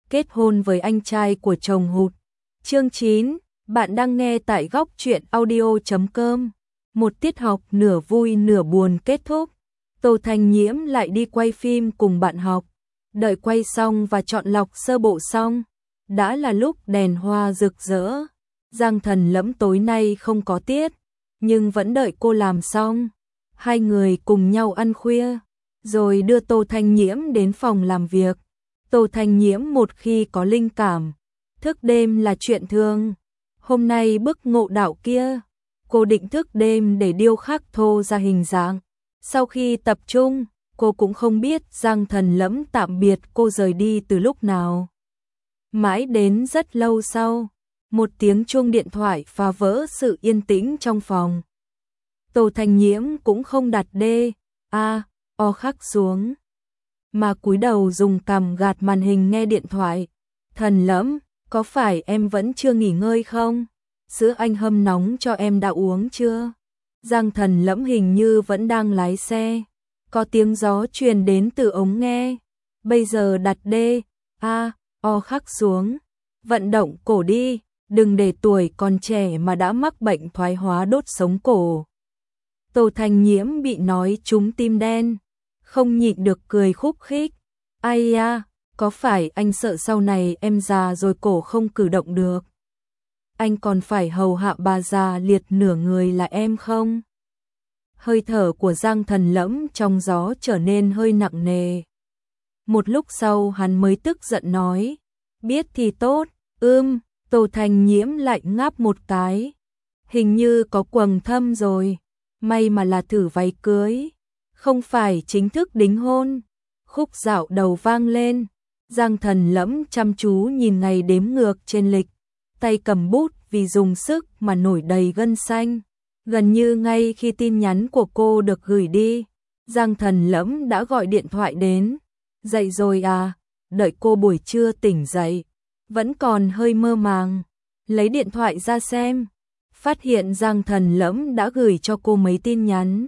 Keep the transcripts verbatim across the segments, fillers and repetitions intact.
kết hôn với anh trai của chồng hụt. Chương chín, bạn đang nghe tại góc truyện audio chấm com. Một tiết học nửa vui nửa buồn kết thúc, Tô Thanh Nhiễm lại đi quay phim cùng bạn học. Đợi quay xong và chọn lọc sơ bộ xong, đã là lúc đèn hoa rực rỡ. Giang Thần Lẫm tối nay không có tiết, nhưng vẫn đợi cô làm xong. Hai người cùng nhau ăn khuya, rồi đưa Tô Thanh Nhiễm đến phòng làm việc. Tô Thanh Nhiễm một khi có linh cảm, thức đêm là chuyện thường. Hôm nay bức ngộ đạo kia, cô định thức đêm để điêu khắc thô ra hình dạng. Sau khi tập trung, cô cũng không biết Giang Thần Lẫm tạm biệt cô rời đi từ lúc nào. Mãi đến rất lâu sau, một tiếng chuông điện thoại phá vỡ sự yên tĩnh trong phòng. Tô Thanh Nhiễm cũng không đặt D, A, O khắc xuống, mà cúi đầu dùng cằm gạt màn hình nghe điện thoại. Thần Lẫm, có phải em vẫn chưa nghỉ ngơi không? Sữa anh hâm nóng cho em đã uống chưa? Giang Thần Lẫm hình như vẫn đang lái xe. Có tiếng gió truyền đến từ ống nghe. Bây giờ đặt D, A, O khắc xuống. Vận động cổ đi, đừng để tuổi còn trẻ mà đã mắc bệnh thoái hóa đốt sống cổ. Tô Thanh Nhiễm bị nói trúng tim đen, không nhịn được cười khúc khích. Ai da, có phải anh sợ sau này em già rồi cổ không cử động được? Anh còn phải hầu hạ bà già liệt nửa người là em không? Hơi thở của Giang Thần Lẫm trong gió trở nên hơi nặng nề. Một lúc sau hắn mới tức giận nói, biết thì tốt, ưm, Tô Thanh Nhiễm lại ngáp một cái. Hình như có quầng thâm rồi, may mà là thử váy cưới, không phải chính thức đính hôn. Khúc dạo đầu vang lên, Giang Thần Lẫm chăm chú nhìn ngày đếm ngược trên lịch, tay cầm bút vì dùng sức mà nổi đầy gân xanh. Gần như ngay khi tin nhắn của cô được gửi đi, Giang Thần Lẫm đã gọi điện thoại đến. Dậy rồi à? Đợi cô buổi trưa tỉnh dậy, vẫn còn hơi mơ màng, lấy điện thoại ra xem, phát hiện Giang Thần Lẫm đã gửi cho cô mấy tin nhắn.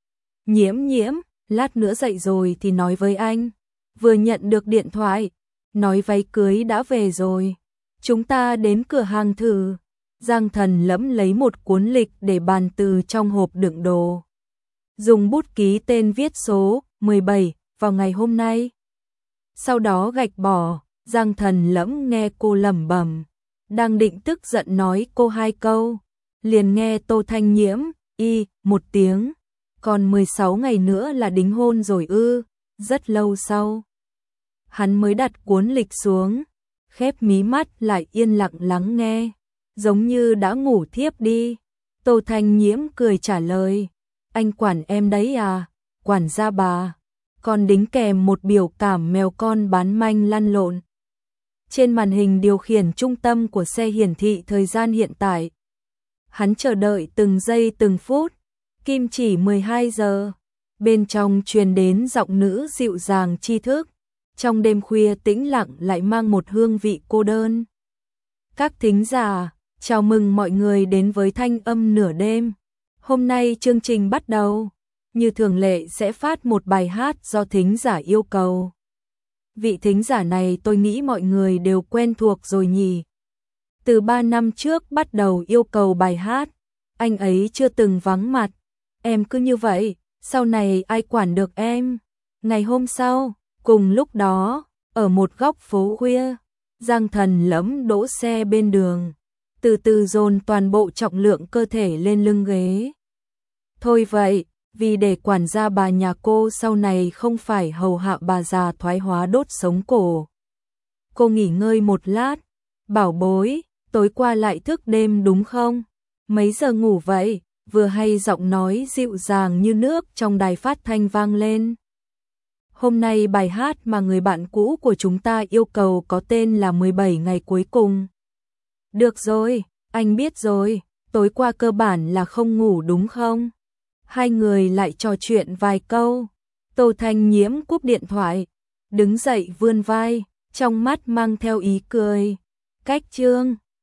Nhiễm nhiễm, lát nữa dậy rồi thì nói với anh. Vừa nhận được điện thoại, nói váy cưới đã về rồi, chúng ta đến cửa hàng thử. Giang Thần Lẫm lấy một cuốn lịch để bàn từ trong hộp đựng đồ, dùng bút ký tên viết số mười bảy vào ngày hôm nay. Sau đó gạch bỏ. Giang Thần Lẫm nghe cô lẩm bẩm, đang định tức giận nói cô hai câu, liền nghe Tô Thanh Nhiễm y một tiếng, còn mười sáu ngày nữa là đính hôn rồi ư? Rất lâu sau, hắn mới đặt cuốn lịch xuống, khép mí mắt lại yên lặng lắng nghe, giống như đã ngủ thiếp đi. Tô Thanh Nhiễm cười trả lời, anh quản em đấy à? Quản gia bà. Còn đính kèm một biểu cảm mèo con bán manh lăn lộn. Trên màn hình điều khiển trung tâm của xe hiển thị thời gian hiện tại. Hắn chờ đợi từng giây từng phút. Kim chỉ mười hai giờ. Bên trong truyền đến giọng nữ dịu dàng tri thức. Trong đêm khuya tĩnh lặng lại mang một hương vị cô đơn. Các thính giả, chào mừng mọi người đến với Thanh Âm Nửa Đêm. Hôm nay chương trình bắt đầu. Như thường lệ sẽ phát một bài hát do thính giả yêu cầu. Vị thính giả này tôi nghĩ mọi người đều quen thuộc rồi nhỉ. Từ ba năm trước bắt đầu yêu cầu bài hát, anh ấy chưa từng vắng mặt. Em cứ như vậy, sau này ai quản được em? Ngày hôm sau, cùng lúc đó, ở một góc phố khuya, Giang Thần Lẫm đỗ xe bên đường, từ từ dồn toàn bộ trọng lượng cơ thể lên lưng ghế. Thôi vậy, vì để quản gia bà nhà cô sau này không phải hầu hạ bà già thoái hóa đốt sống cổ. Cô nghỉ ngơi một lát. Bảo bối, tối qua lại thức đêm đúng không? Mấy giờ ngủ vậy? Vừa hay giọng nói dịu dàng như nước trong đài phát thanh vang lên. Hôm nay bài hát mà người bạn cũ của chúng ta yêu cầu có tên là mười bảy ngày cuối cùng. Được rồi, anh biết rồi, tối qua cơ bản là không ngủ đúng không? Hai người lại trò chuyện vài câu. Tô Thanh Nhiễm cúp điện thoại, đứng dậy vươn vai, trong mắt mang theo ý cười. Cách chương